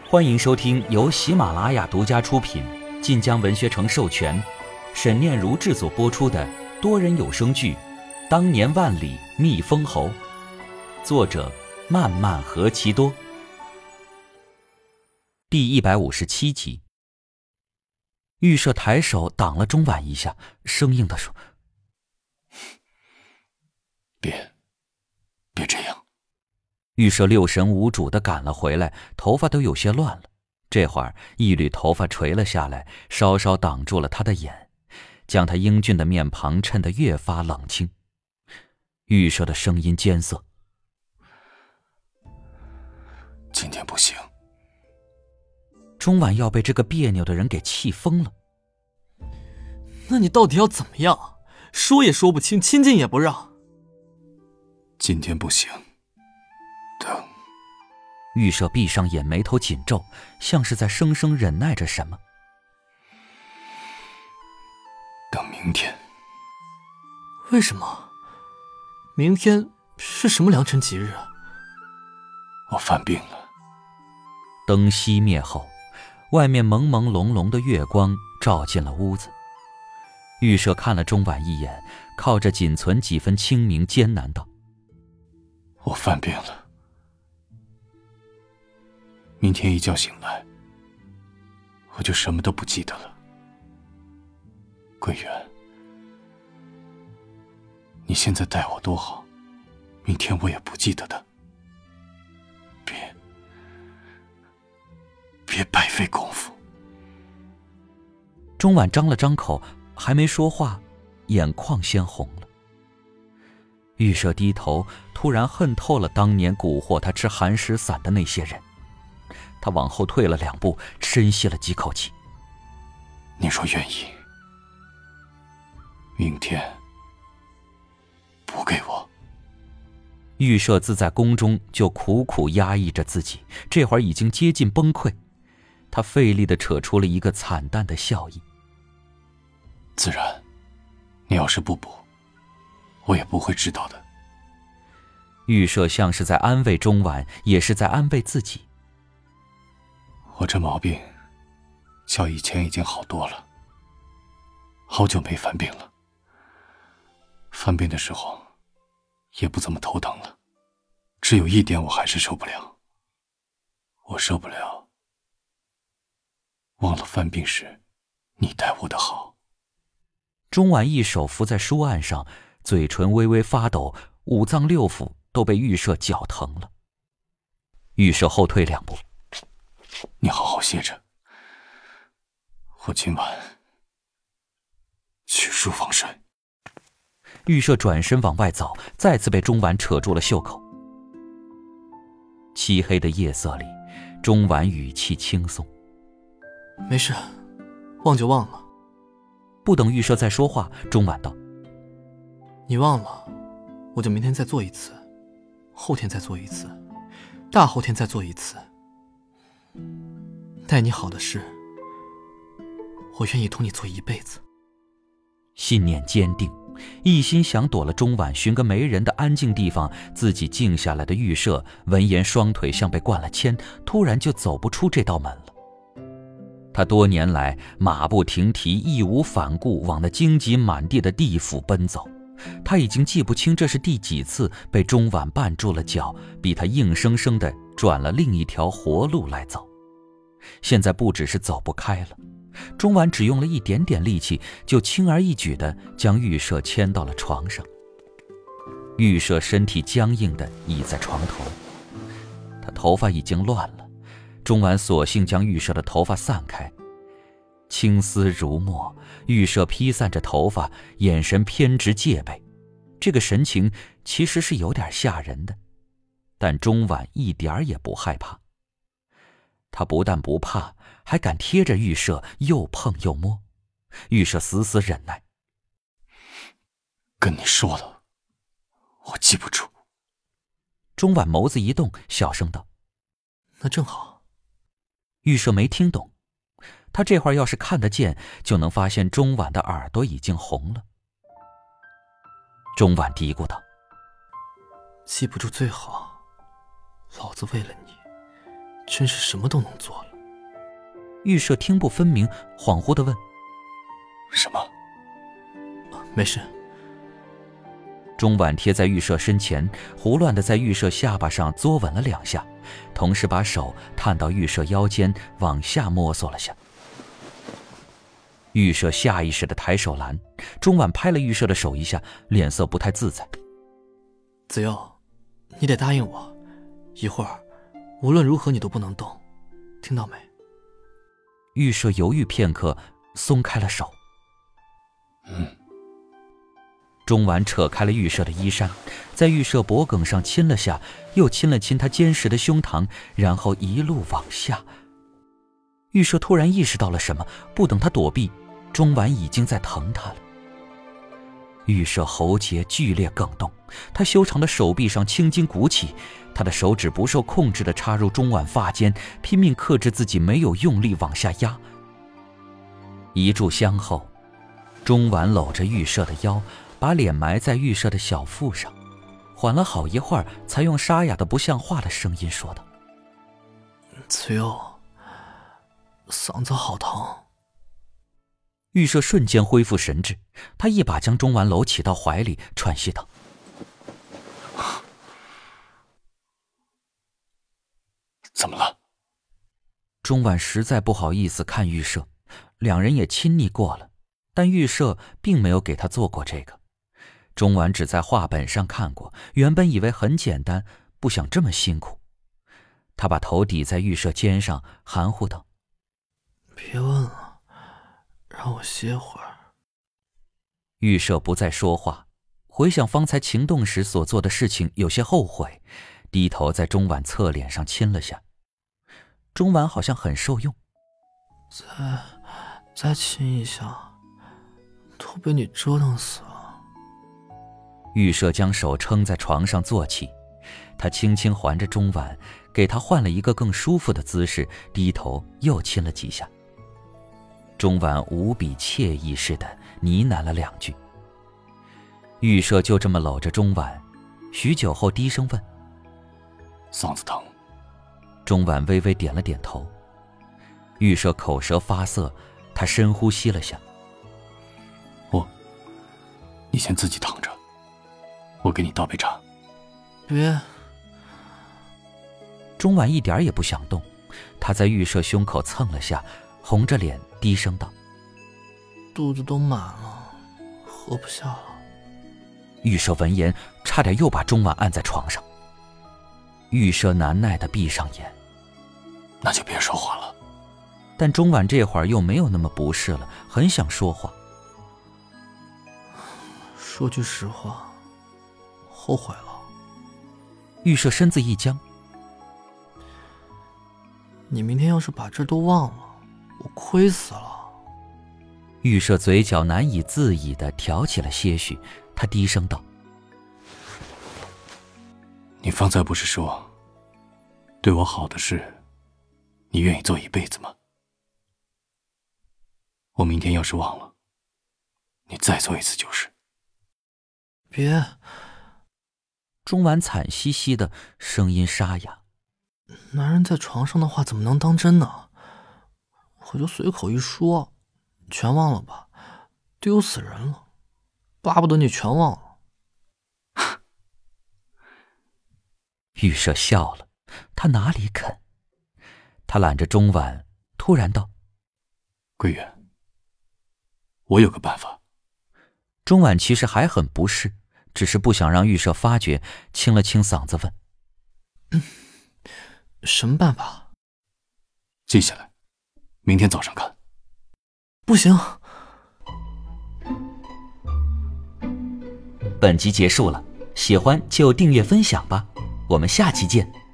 欢迎收听由喜马拉雅独家出品、晋江文学城授权、沈念如制作播出的多人有声剧《当年万里觅封侯》，作者漫漫何其多。第157集。玉舍抬手挡了钟婉一下，生硬地说： 别这样。 玉舍六神无主地赶了回来，头发都有些乱了。这会儿一缕头发垂了下来，稍稍挡住了他的眼，将他英俊的面庞衬得越发冷清。玉舍的声音艰涩： 今天不行。 钟婉要被这个别扭的人给气疯了。 那你到底要怎么样？说也说不清，亲近也不让。 今天不行，等。 玉舍闭上眼，眉头紧皱，像是在生生忍耐着什么。 等明天。 为什么？明天是什么良辰吉日啊？ 我犯病了。 灯熄灭后，外面朦朦胧胧的月光照进了屋子。玉舍看了钟婉一眼，靠着仅存几分清明，艰难道： 我犯病了。明天一觉醒来，我就什么都不记得了。桂圆，你现在待我多好，明天我也不记得的。别白费功夫。 钟婉张了张口，还没说话，眼眶先红了。玉舍低头，突然恨透了当年蛊惑他吃寒食散的那些人。他往后退了2步，深吸了几口气。 你若愿意，明天补给我。 玉舍自在宫中就苦苦压抑着自己，这会儿已经接近崩溃。他费力地扯出了一个惨淡的笑意。 自然，你要是不补，我也不会知道的。 玉舍像是在安慰钟婉，也是在安慰自己。 我这毛病较以前已经好多了，好久没犯病了。犯病的时候也不怎么头疼了，只有一点我还是受不了。我受不了忘了犯病时你待我的好。 钟婉一手扶在书案上，嘴唇微微发抖，5脏6腑都被玉舍搅疼了。玉舍后退2步。 你好好歇着，我今晚去书房睡。 玉舍转身往外走，再次被钟婉扯住了袖口。漆黑的夜色里，钟婉语气轻松： 没事，忘就忘了。 不等玉舍再说话，钟婉道： 你忘了，我就明天再做一次，后天再做一次，大后天再做一次。待你好的事，我愿意同你做一辈子。 信念坚定，一心想躲了钟婉，寻个没人的安静地方，自己静下来的玉舍闻言双腿像被灌了铅，突然就走不出这道门了。他多年来马不停蹄，义无反顾往那荆棘满地的地府奔走，他已经记不清这是第几次被钟婉绊住了脚，逼他硬生生地转了另一条活路来走。现在不只是走不开了，钟婉只用了一点点力气，就轻而易举地将玉舍牵到了床上。玉舍身体僵硬地倚在床头，他头发已经乱了，钟婉索性将玉舍的头发散开，青丝如墨，玉舍披散着头发，眼神偏执戒备，这个神情其实是有点吓人的，但钟婉一点也不害怕。他不但不怕，还敢贴着玉舍又碰又摸。玉舍死死忍耐。 跟你说了，我记不住。 钟婉眸子一动，小声道： 那正好。 玉舍没听懂，他这会儿要是看得见，就能发现钟婉的耳朵已经红了。钟婉嘀咕道： 记不住最好，老子为了你真是什么都能做了。 玉舍听不分明，恍惚地问： 什么？ 没事。 钟婉贴在玉舍身前，胡乱地在玉舍下巴上嘬吻了2下，同时把手探到玉舍腰间往下摸索了下。玉舍下意识地抬手拦，钟婉拍了玉舍的手一下，脸色不太自在。 子佑，你得答应我，一会儿无论如何你都不能动，听到没？ 玉舍犹豫片刻，松开了手。钟婉扯开了玉舍的衣衫，在玉舍脖颈上亲了下，又亲了亲他坚实的胸膛，然后一路往下。玉舍突然意识到了什么，不等他躲避，钟婉已经在疼他了。玉舍喉结剧烈梗动，他修长的手臂上青筋鼓起，他的手指不受控制地插入钟婉发间，拼命克制自己没有用力往下压。一炷香后，钟婉搂着玉舍的腰，把脸埋在玉舍的小腹上，缓了好一会儿，才用沙哑的不像话的声音说道： 子佑，嗓子好疼。 玉舍瞬间恢复神智，他一把将钟婉搂起到怀里，喘息道： 怎么了？ 钟婉实在不好意思看玉舍，两人也亲昵过了，但玉舍并没有给他做过这个。钟婉只在画本上看过，原本以为很简单，不想这么辛苦。他把头抵在玉舍肩上，含糊道： 别问了，让我歇会儿。 玉舍不再说话，回想方才情动时所做的事情，有些后悔，低头在钟婉侧脸上亲了下。钟婉好像很受用。 再亲一下，都被你折腾死了。 玉舍将手撑在床上坐起，他轻轻环着钟婉，给他换了一个更舒服的姿势，低头又亲了几下。钟婉无比惬意似的呢喃了2句。玉舍就这么搂着钟婉，许久后低声问： 嗓子疼？ 钟婉微微点了点头。玉舍口舌发涩，他深呼吸了下。 你先自己躺着，我给你倒杯茶。 别。 钟婉一点也不想动，他在玉舍胸口蹭了下，红着脸低声道： 肚子都满了，喝不下了。 玉舍闻言，差点又把钟婉按在床上。玉舍难耐地闭上眼。 那就别说话了。 但钟婉这会儿又没有那么不适了，很想说话。 说句实话，后悔了。 玉舍身子一僵。 你明天要是把这都忘了，我亏死了。 玉舍嘴角难以自已地挑起了些许，他低声道： 你方才不是说对我好的事你愿意做一辈子吗？我明天要是忘了，你再做一次就是。 别。 钟婉惨兮兮的声音沙哑。 男人在床上的话怎么能当真呢？我就随口一说，全忘了吧，丢死人了，巴不得你全忘了。 玉舍笑了，他哪里肯？他揽着钟婉，突然道： 桂圆，我有个办法。 钟婉其实还很不适，只是不想让玉舍发觉，清了清嗓子问： 什么办法？ 记下来，明天早上看。 不行。 本集结束了，喜欢就订阅分享吧，我们下期见。